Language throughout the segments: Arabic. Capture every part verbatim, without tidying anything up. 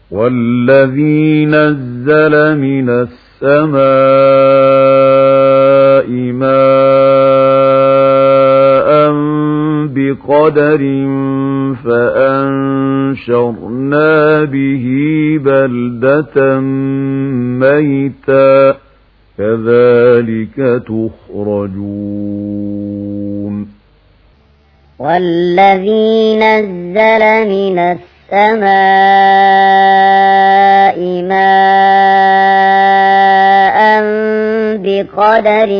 والذي نزل من السماء ماء بقدر فأنشرنا به بلدة ميتا كذلك تخرجون والذي نزل من السماء ماء بقدر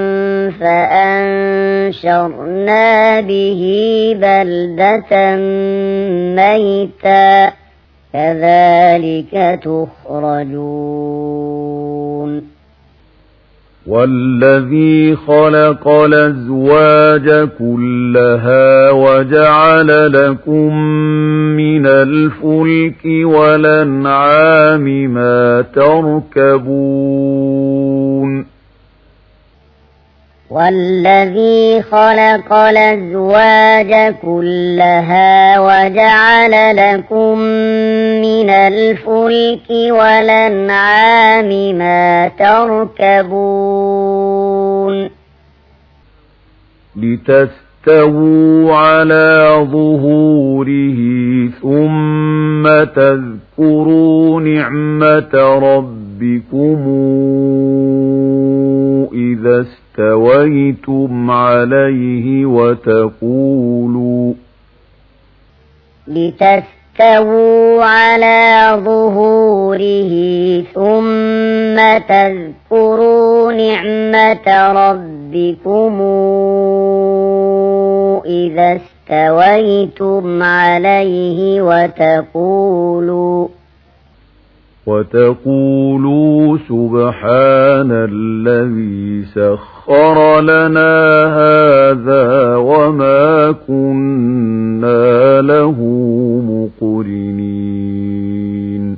فأنشرنا به بلدة ميتا كذلك تخرجون والذي خلق الأزواج كلها وجعل لكم من الفلك والأنعام ما تركبون والذي خلق الأزواج كلها وجعل لكم من الفلك والأنعام ما تركبون لتستووا على ظهوره ثم تذكروا نعمة ربكم إذا استويتم عليه وتقولوا لتستووا على ظهوره ثم تذكروا نعمة ربكم إذا استويتم عليه وتقولوا وتقولوا سبحان الذي سخر لنا هذا وما كنا له مقرنين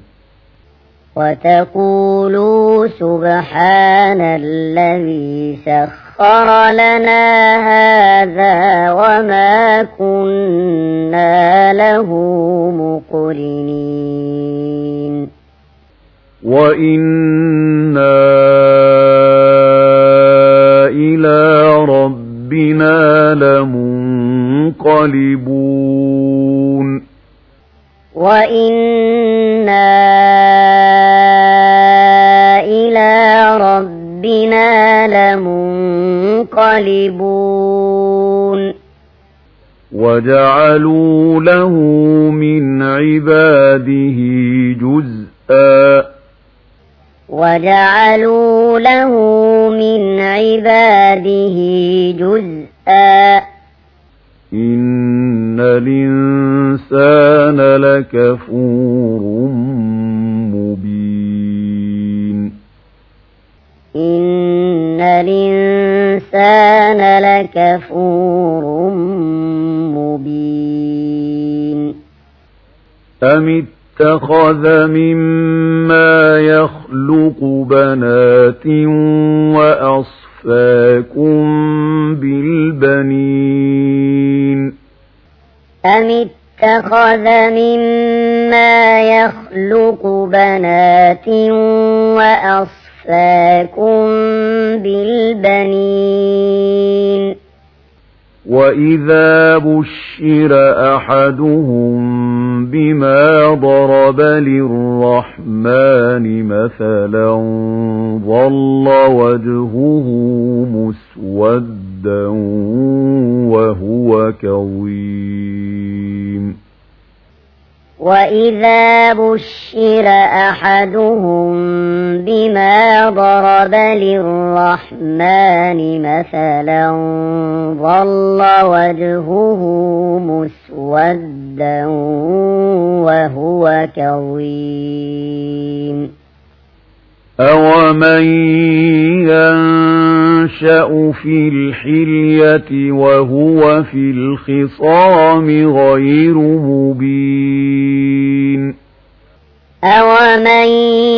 وتقولوا سبحان الذي سخر لنا هذا وما كنا له مقرنين وإنا إلى ربنا لمنقلبون وإنا إلى ربنا لمنقلبون وجعلوا له من عباده جزءا وجعلوا له من عباده جزءا إن الإنسان لكفور مبين إن الإنسان لكفور مبين أم اتخذ مما يخلق بنات وأصفاكم بالبنين أم اتخذ مما يخلق بنات وأصفاكم بالبنين وإذا بشر أحدهم بما ضرب للرحمن مثلا ظل وجهه مسودا وهو كظيم وإذا بشر أحدهم بما ضرب للرحمن مثلا ظل وجهه مسودا وهو كظيم أومن ينشأ في الحلية وهو في الخصام غير مبين أومن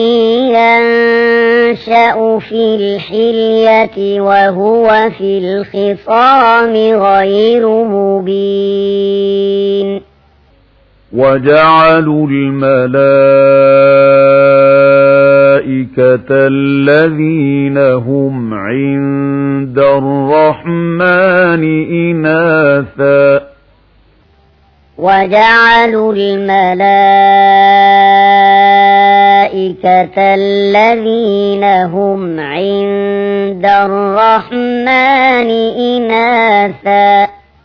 ينشأ في الحلية وهو في الخصام غير مبين وجعلوا الملائكة الذين هم عند الرحمن إناثا وجعلوا الملائكة الذين هم عند الرحمن إناثا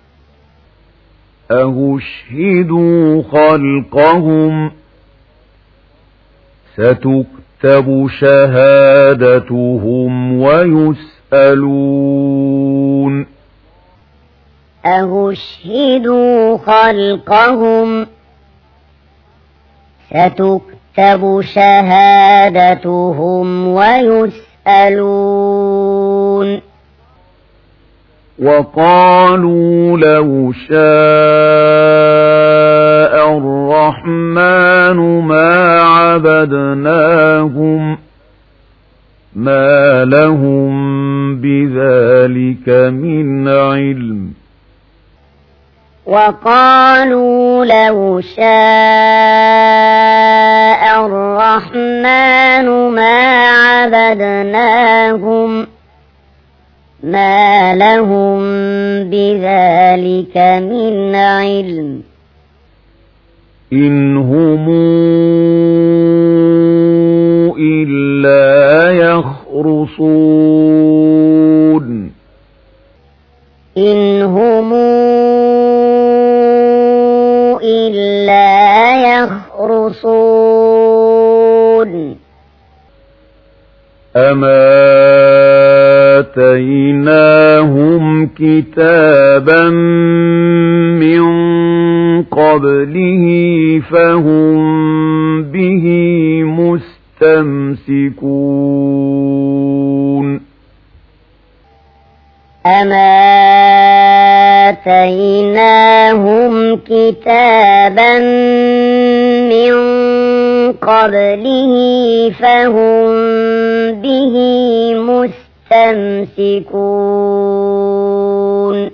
أهشهدوا خلقهم ستكتب شهادتهم ويسألون أهشهدوا خلقهم ستكتب شهادتهم ويسألون وقالوا لو شاء الرحمن ما عبدناهم ما لهم بذلك من علم وقالوا لو شاء الرحمن ما عبدناهم ما لهم بذلك من علم إن هم إلا يخرصون إن هم إلا يخرصون أما آتيناهم كتابا من قبله فهم به مستمسكون أما آتيناهم كتابا من قبله فهم به مستمسكون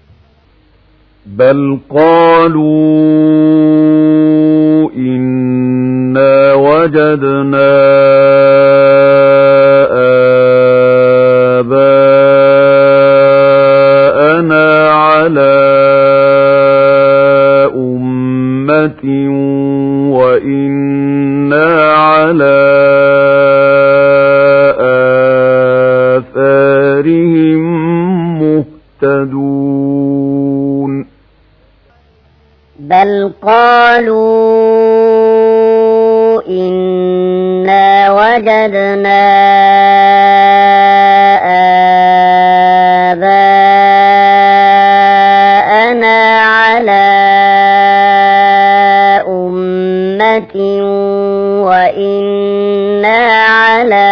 بل قالوا إنا وجدنا آباءنا على أمة وإنا على آثارهم مهتدون بل قالوا إنا وجدنا آباءنا على أمة وإنا على